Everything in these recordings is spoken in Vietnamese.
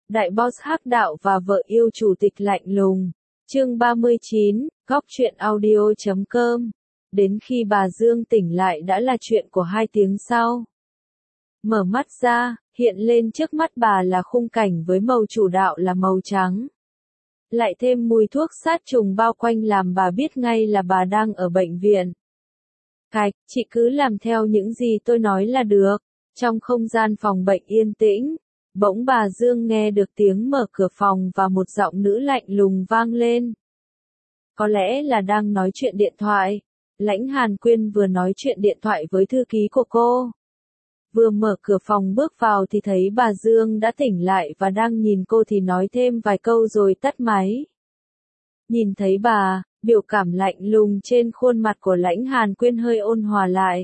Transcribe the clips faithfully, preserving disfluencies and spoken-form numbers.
Đại boss hắc đạo và vợ yêu chủ tịch lạnh lùng. Chương ba mươi chín, góc truyện audio chấm com. Đến khi bà Dương tỉnh lại đã là chuyện của hai tiếng sau. Mở mắt ra, hiện lên trước mắt bà là khung cảnh với màu chủ đạo là màu trắng. Lại thêm mùi thuốc sát trùng bao quanh làm bà biết ngay là bà đang ở bệnh viện. Cạch, chị cứ làm theo những gì tôi nói là được. Trong không gian phòng bệnh yên tĩnh, bỗng bà Dương nghe được tiếng mở cửa phòng và một giọng nữ lạnh lùng vang lên. Có lẽ là đang nói chuyện điện thoại. Lãnh Hàn Quyên vừa nói chuyện điện thoại với thư ký của cô. Vừa mở cửa phòng bước vào thì thấy bà Dương đã tỉnh lại và đang nhìn cô thì nói thêm vài câu rồi tắt máy. Nhìn thấy bà, biểu cảm lạnh lùng trên khuôn mặt của Lãnh Hàn Quyên hơi ôn hòa lại.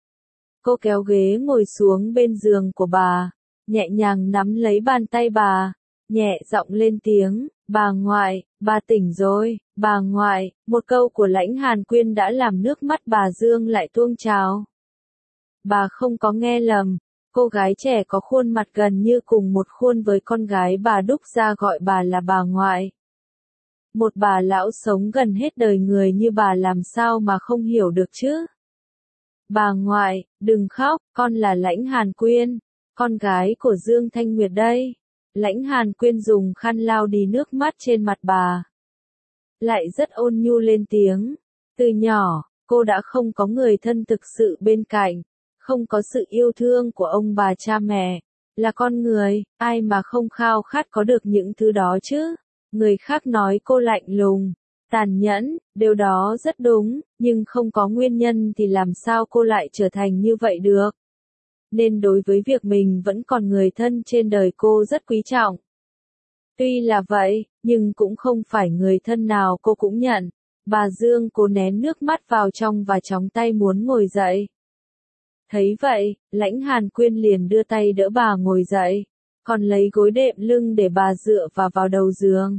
Cô kéo ghế ngồi xuống bên giường của bà, nhẹ nhàng nắm lấy bàn tay bà, nhẹ giọng lên tiếng, bà ngoại, bà tỉnh rồi, bà ngoại, một câu của Lãnh Hàn Quyên đã làm nước mắt bà Dương lại tuôn trào. Bà không có nghe lầm, cô gái trẻ có khuôn mặt gần như cùng một khuôn với con gái bà đúc ra gọi bà là bà ngoại. Một bà lão sống gần hết đời người như bà làm sao mà không hiểu được chứ? Bà ngoại, đừng khóc, con là Lãnh Hàn Quyên, con gái của Dương Thanh Nguyệt đây. Lãnh Hàn Quyên dùng khăn lau đi nước mắt trên mặt bà. Lại rất ôn nhu lên tiếng. Từ nhỏ, cô đã không có người thân thực sự bên cạnh, không có sự yêu thương của ông bà cha mẹ. Là con người, ai mà không khao khát có được những thứ đó chứ? Người khác nói cô lạnh lùng, tàn nhẫn, điều đó rất đúng, nhưng không có nguyên nhân thì làm sao cô lại trở thành như vậy được. Nên đối với việc mình vẫn còn người thân trên đời cô rất quý trọng. Tuy là vậy, nhưng cũng không phải người thân nào cô cũng nhận. Bà Dương cố nén nước mắt vào trong và chóng tay muốn ngồi dậy. Thấy vậy, Lãnh Hàn Quyên liền đưa tay đỡ bà ngồi dậy, còn lấy gối đệm lưng để bà dựa vào vào đầu giường.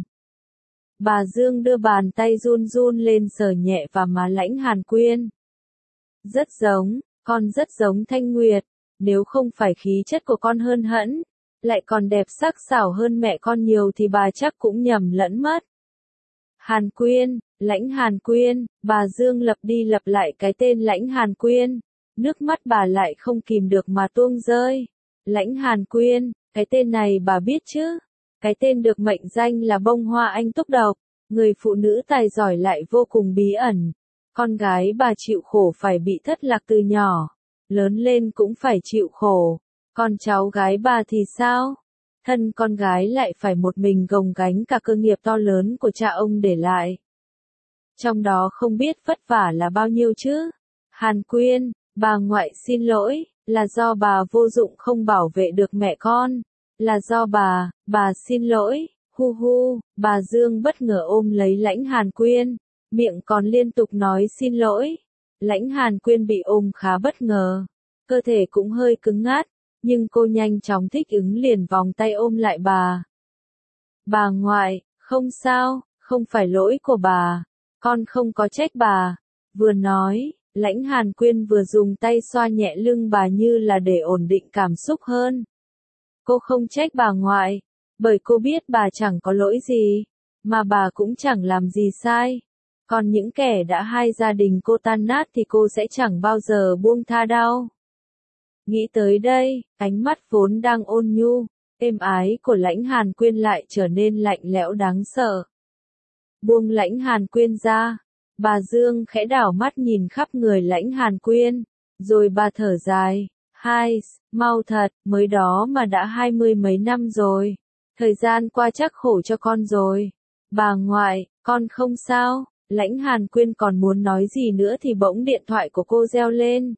Bà Dương đưa bàn tay run run lên sờ nhẹ vào má Lãnh Hàn Quyên. Rất giống, con rất giống Thanh Nguyệt, nếu không phải khí chất của con hơn hẫng, lại còn đẹp sắc sảo hơn mẹ con nhiều thì bà chắc cũng nhầm lẫn mất. Hàn Quyên, Lãnh Hàn Quyên, bà Dương lặp đi lặp lại cái tên Lãnh Hàn Quyên, nước mắt bà lại không kìm được mà tuôn rơi. Lãnh Hàn Quyên, cái tên này bà biết chứ? Cái tên được mệnh danh là bông hoa anh túc độc, người phụ nữ tài giỏi lại vô cùng bí ẩn. Con gái bà chịu khổ phải bị thất lạc từ nhỏ, lớn lên cũng phải chịu khổ. Còn cháu gái bà thì sao? Thân con gái lại phải một mình gồng gánh cả cơ nghiệp to lớn của cha ông để lại. Trong đó không biết vất vả là bao nhiêu chứ? Hàn Quyên, bà ngoại xin lỗi, là do bà vô dụng không bảo vệ được mẹ con. Là do bà, bà xin lỗi, hu hu, bà Dương bất ngờ ôm lấy Lãnh Hàn Quyên, miệng còn liên tục nói xin lỗi. Lãnh Hàn Quyên bị ôm khá bất ngờ, cơ thể cũng hơi cứng ngắc, nhưng cô nhanh chóng thích ứng liền vòng tay ôm lại bà. Bà ngoại, không sao, không phải lỗi của bà, con không có trách bà. Vừa nói, Lãnh Hàn Quyên vừa dùng tay xoa nhẹ lưng bà như là để ổn định cảm xúc hơn. Cô không trách bà ngoại, bởi cô biết bà chẳng có lỗi gì, mà bà cũng chẳng làm gì sai. Còn những kẻ đã hai gia đình cô tan nát thì cô sẽ chẳng bao giờ buông tha đâu. Nghĩ tới đây, ánh mắt vốn đang ôn nhu, êm ái của Lãnh Hàn Quyên lại trở nên lạnh lẽo đáng sợ. Buông Lãnh Hàn Quyên ra, bà Dương khẽ đảo mắt nhìn khắp người Lãnh Hàn Quyên, rồi bà thở dài. Hai, mau thật, mới đó mà đã hai mươi mấy năm rồi. Thời gian qua chắc khổ cho con rồi. Bà ngoại, con không sao. Lãnh Hàn Quyên còn muốn nói gì nữa thì bỗng điện thoại của cô reo lên.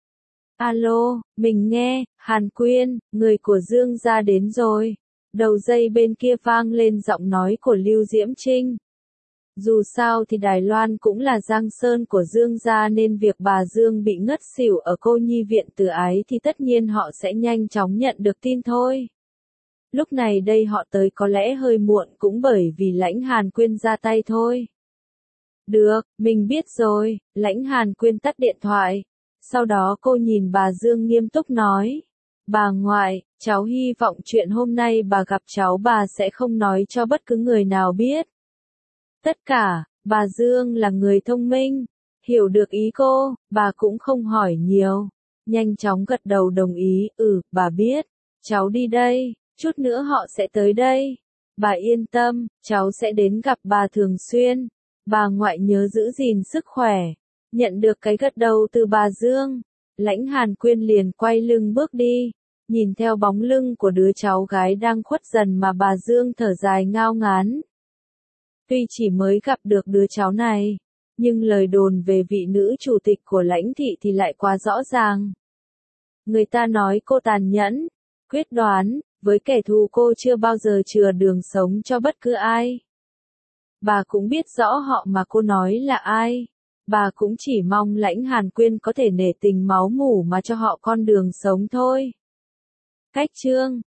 Alo, mình nghe, Hàn Quyên, người của Dương gia đến rồi. Đầu dây bên kia vang lên giọng nói của Lưu Diễm Trinh. Dù sao thì Đài Loan cũng là giang sơn của Dương gia nên việc bà Dương bị ngất xỉu ở cô nhi viện Từ Ái thì tất nhiên họ sẽ nhanh chóng nhận được tin thôi. Lúc này đây họ tới có lẽ hơi muộn cũng bởi vì Lãnh Hàn Quyên ra tay thôi. Được, mình biết rồi, Lãnh Hàn Quyên tắt điện thoại. Sau đó cô nhìn bà Dương nghiêm túc nói. Bà ngoại, Cháu hy vọng chuyện hôm nay bà gặp cháu bà sẽ không nói cho bất cứ người nào biết. Tất cả, bà Dương là người thông minh, hiểu được ý cô, bà cũng không hỏi nhiều. Nhanh chóng gật đầu đồng ý, ừ, bà biết, cháu đi đây, chút nữa họ sẽ tới đây. Bà yên tâm, cháu sẽ đến gặp bà thường xuyên. Bà ngoại nhớ giữ gìn sức khỏe. Nhận được cái gật đầu từ bà Dương, Lãnh Hàn Quyên liền quay lưng bước đi. Nhìn theo bóng lưng của đứa cháu gái đang khuất dần mà bà Dương thở dài ngao ngán. Tuy chỉ mới gặp được đứa cháu này, nhưng lời đồn về vị nữ chủ tịch của Lãnh thị thì lại quá rõ ràng. Người ta nói cô tàn nhẫn, quyết đoán, với kẻ thù cô chưa bao giờ chừa đường sống cho bất cứ ai. Bà cũng biết rõ họ mà cô nói là ai. Bà cũng chỉ mong Lãnh Hàn Quyên có thể nể tình máu mủ mà cho họ con đường sống thôi. Cách chương